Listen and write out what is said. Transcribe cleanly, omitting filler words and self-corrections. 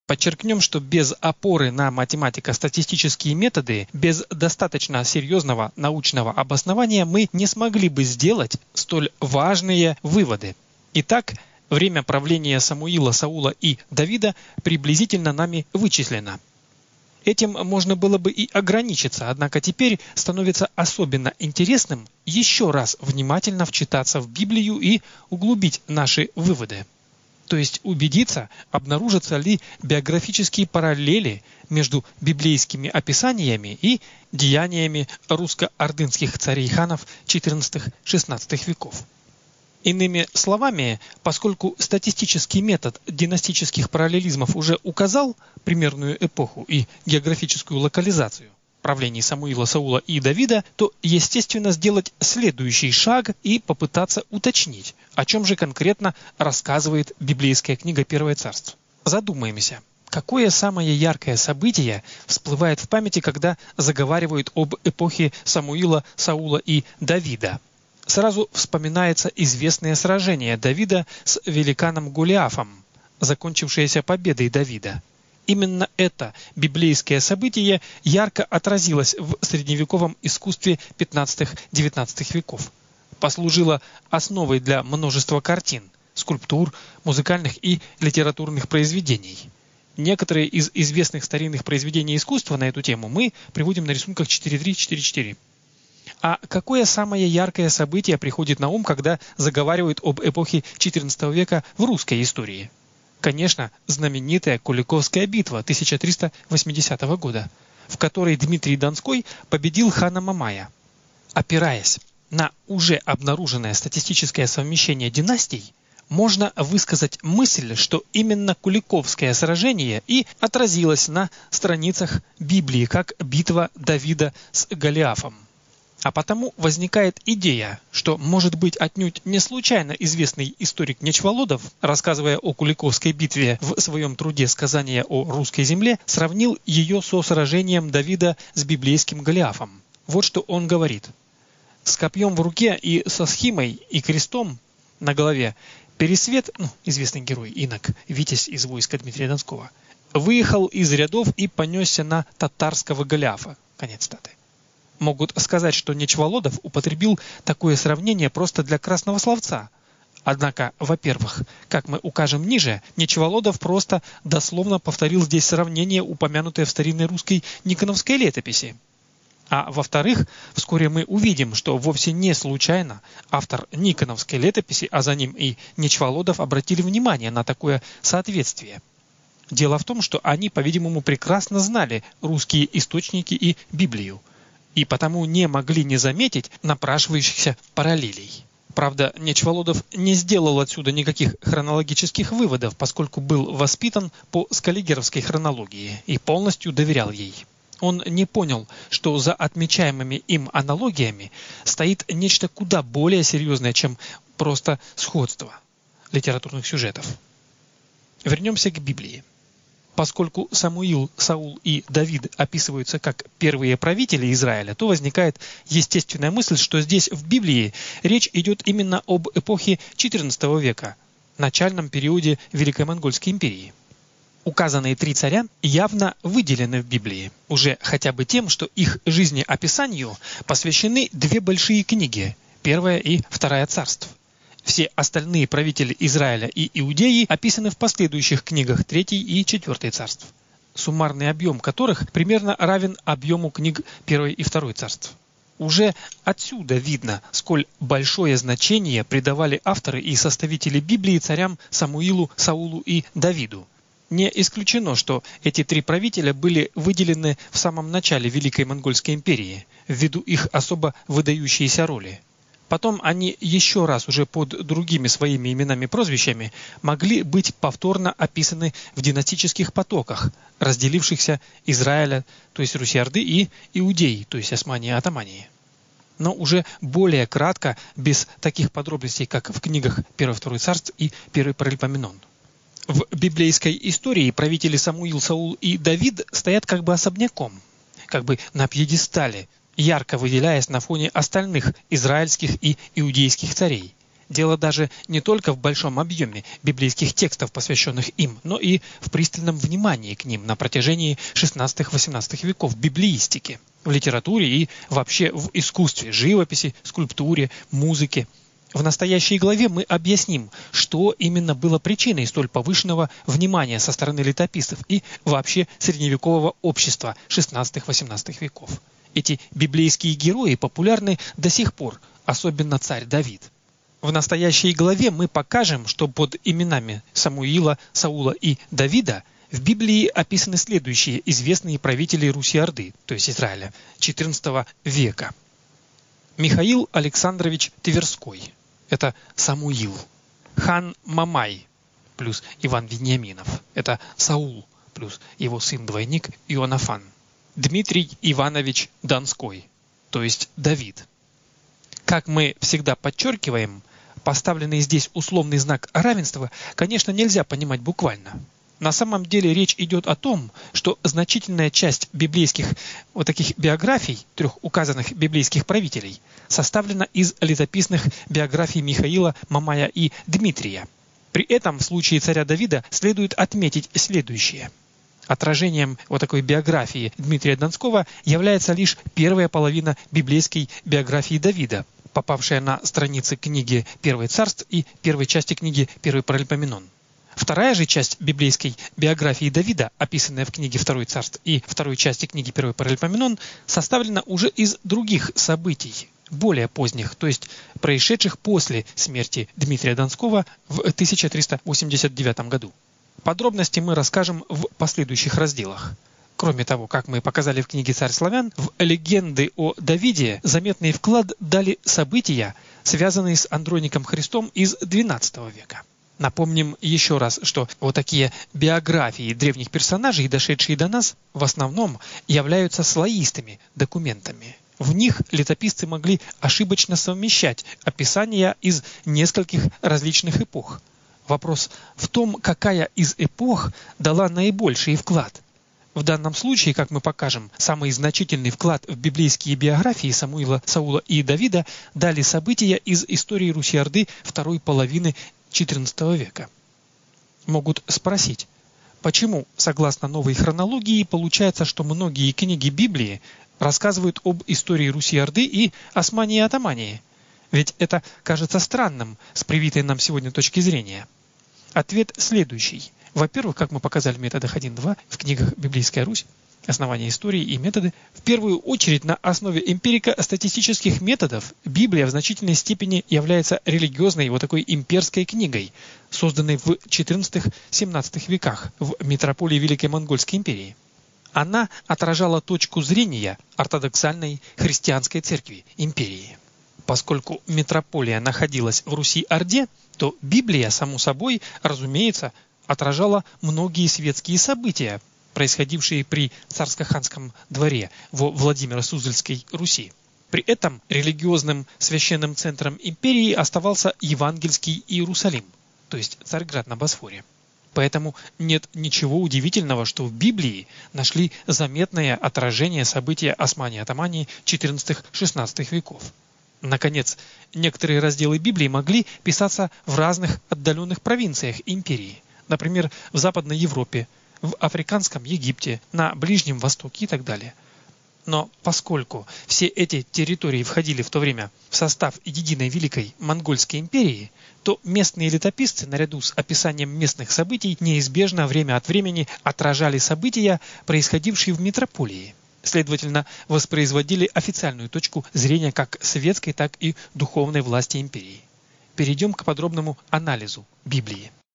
Подчеркнем, что без опоры на математико-статистические методы, без достаточно серьезного научного обоснования мы не смогли бы сделать столь важные выводы. Итак, время правления Самуила, Саула и Давида приблизительно нами вычислено. Этим можно было бы и ограничиться, однако теперь становится особенно интересным еще раз внимательно вчитаться в Библию и углубить наши выводы. То есть убедиться, обнаружатся ли биографические параллели между библейскими описаниями и деяниями русско-ордынских царей-ханов XIV-XVI веков. Иными словами, поскольку статистический метод династических параллелизмов уже указал примерную эпоху и географическую локализацию правлений Самуила, Саула и Давида, то естественно сделать следующий шаг и попытаться уточнить, о чем же конкретно рассказывает библейская книга «Первое царство». Задумаемся, какое самое яркое событие всплывает в памяти, когда заговаривают об эпохе Самуила, Саула и Давида? Сразу вспоминается известное сражение Давида с великаном Голиафом, закончившееся победой Давида. Именно это библейское событие ярко отразилось в средневековом искусстве XV-XIX веков. Послужило основой для множества картин, скульптур, музыкальных и литературных произведений. Некоторые из известных старинных произведений искусства на эту тему мы приводим на рисунках 4.3-4.4. А какое самое яркое событие приходит на ум, когда заговаривают об эпохе XIV века в русской истории? Конечно, знаменитая Куликовская битва 1380 года, в которой Дмитрий Донской победил хана Мамая. Опираясь на уже обнаруженное статистическое совмещение династий, можно высказать мысль, что именно Куликовское сражение и отразилось на страницах Библии как битва Давида с Голиафом. А потому возникает идея, что, может быть, отнюдь не случайно известный историк Нечволодов, рассказывая о Куликовской битве в своем труде «Сказания о русской земле», сравнил ее со сражением Давида с библейским Голиафом. Вот что он говорит. «С копьем в руке и со схимой и крестом на голове Пересвет, известный герой, инок, витязь из войска Дмитрия Донского, выехал из рядов и понесся на татарского Голиафа». Конец цитаты. Могут сказать, что Нечволодов употребил такое сравнение просто для красного словца. Однако, во-первых, как мы укажем ниже, Нечволодов просто дословно повторил здесь сравнение, упомянутое в старинной русской Никоновской летописи. А во-вторых, вскоре мы увидим, что вовсе не случайно автор Никоновской летописи, а за ним и Нечволодов, обратили внимание на такое соответствие. Дело в том, что они, по-видимому, прекрасно знали русские источники и Библию, и потому не могли не заметить напрашивающихся параллелей. Правда, Нечволодов не сделал отсюда никаких хронологических выводов, поскольку был воспитан по скаллигеровской хронологии и полностью доверял ей. Он не понял, что за отмечаемыми им аналогиями стоит нечто куда более серьезное, чем просто сходство литературных сюжетов. Вернемся к Библии. Поскольку Самуил, Саул и Давид описываются как первые правители Израиля, то возникает естественная мысль, что здесь в Библии речь идет именно об эпохе XIV века, начальном периоде Великой Монгольской империи. Указанные три царя явно выделены в Библии, уже хотя бы тем, что их жизнеописанию посвящены две большие книги – Первое и Второе царств. Все остальные правители Израиля и Иудеи описаны в последующих книгах Третий и Четвертый царств, суммарный объем которых примерно равен объему книг Первой и Второй царств. Уже отсюда видно, сколь большое значение придавали авторы и составители Библии царям Самуилу, Саулу и Давиду. Не исключено, что эти три правителя были выделены в самом начале Великой Монгольской империи, ввиду их особо выдающейся роли. Потом они еще раз уже под другими своими именами-прозвищами могли быть повторно описаны в династических потоках, разделившихся Израиля, то есть Руси-Орды, и Иудеи, то есть Османии и Отомании. Но уже более кратко, без таких подробностей, как в книгах Первое и Второе царств и Первый Паралипоменон. В библейской истории правители Самуил, Саул и Давид стоят как бы особняком, как бы на пьедестале, ярко выделяясь на фоне остальных израильских и иудейских царей. Дело даже не только в большом объеме библейских текстов, посвященных им, но и в пристальном внимании к ним на протяжении XVI-XVIII веков в библеистике, в литературе и вообще в искусстве, живописи, скульптуре, музыке. В настоящей главе мы объясним, что именно было причиной столь повышенного внимания со стороны летописцев и вообще средневекового общества XVI-XVIII веков. Эти библейские герои популярны до сих пор, особенно царь Давид. В настоящей главе мы покажем, что под именами Самуила, Саула и Давида в Библии описаны следующие известные правители Руси-Орды, то есть Израиля, XIV века. Михаил Александрович Тверской. Это Самуил. Хан Мамай плюс Иван Вениаминов. Это Саул плюс его сын-двойник Иоаннафан. Дмитрий Иванович Донской, то есть Давид. Как мы всегда подчеркиваем, поставленный здесь условный знак равенства, конечно, нельзя понимать буквально. На самом деле речь идет о том, что значительная часть библейских вот таких биографий трех указанных библейских правителей составлена из летописных биографий Михаила, Мамая и Дмитрия. При этом в случае царя Давида следует отметить следующее. Отражением вот такой биографии Дмитрия Донского является лишь первая половина библейской биографии Давида, попавшая на страницы книги «Первое царств» и первой части книги «Первый Паралипоменон». Вторая же часть библейской биографии Давида, описанная в книге «Второе царств» и второй части книги «Первый Паралипоменон», составлена уже из других событий, более поздних, то есть происшедших после смерти Дмитрия Донского в 1389 году. Подробности мы расскажем в последующих разделах. Кроме того, как мы показали в книге «Царь славян», в легенды о Давиде заметный вклад дали события, связанные с Андроником Христом из XII века. Напомним еще раз, что вот такие биографии древних персонажей, дошедшие до нас, в основном являются слоистыми документами. В них летописцы могли ошибочно совмещать описания из нескольких различных эпох. Вопрос в том, какая из эпох дала наибольший вклад. В данном случае, как мы покажем, самый значительный вклад в библейские биографии Самуила, Саула и Давида дали события из истории Руси-Орды второй половины XIV века. Могут спросить, почему, согласно новой хронологии, получается, что многие книги Библии рассказывают об истории Руси-Орды и Османии-Атамании? Ведь это кажется странным с привитой нам сегодня точки зрения. Ответ следующий. Во-первых, как мы показали в методах 1-2 в книгах «Библейская Русь», «Основания истории» и методы, в первую очередь на основе эмпирико-статистических методов Библия в значительной степени является религиозной вот такой имперской книгой, созданной в XIV-XVII веках в метрополии Великой Монгольской империи. Она отражала точку зрения ортодоксальной христианской церкви империи. Поскольку метрополия находилась в Руси-Орде, то Библия, само собой, разумеется, отражала многие светские события, происходившие при царско-ханском дворе во Владимиро-Суздальской Руси. При этом религиозным священным центром империи оставался Евангельский Иерусалим, то есть Царьград на Босфоре. Поэтому нет ничего удивительного, что в Библии нашли заметное отражение события Османии-Атамании XIV-XVI веков. Наконец, некоторые разделы Библии могли писаться в разных отдаленных провинциях империи, например, в Западной Европе, в Африканском Египте, на Ближнем Востоке и так далее. Но поскольку все эти территории входили в то время в состав единой Великой Монгольской империи, то местные летописцы, наряду с описанием местных событий, неизбежно время от времени отражали события, происходившие в метрополии. Следовательно, воспроизводили официальную точку зрения как светской, так и духовной власти империи. Перейдем к подробному анализу Библии.